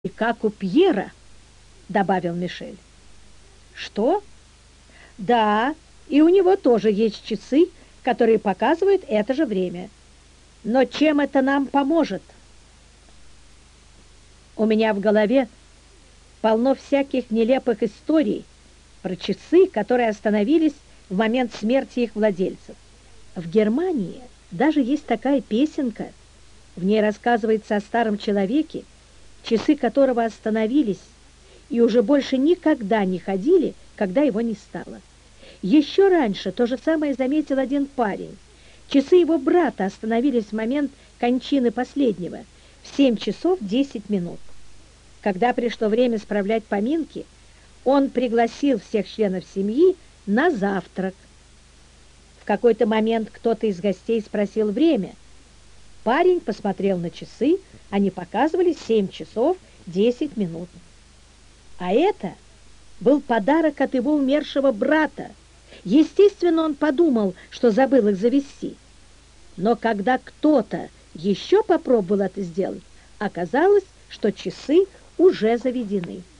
И как у Пьера, добавил Мишель. Что? Да, и у него тоже есть часы, которые показывают это же время. Но чем это нам поможет? У меня в голове полно всяких нелепых историй про часы, которые остановились в момент смерти их владельцев. В Германии даже есть такая песенка. В ней рассказывается о старом человеке, часы которого остановились и уже больше никогда не ходили, когда его не стало. Еще раньше то же самое заметил один парень. Часы его брата остановились в момент кончины последнего в 7 часов 10 минут. Когда пришло время справлять поминки, он пригласил всех членов семьи на завтрак. В какой-то момент кто-то из гостей спросил время. Парень посмотрел на часы, они показывали 7 часов 10 минут. А это был подарок от его умершего брата. Естественно, он подумал, что забыл их завести. Но когда кто-то еще попробовал это сделать, оказалось, что часы уже заведены.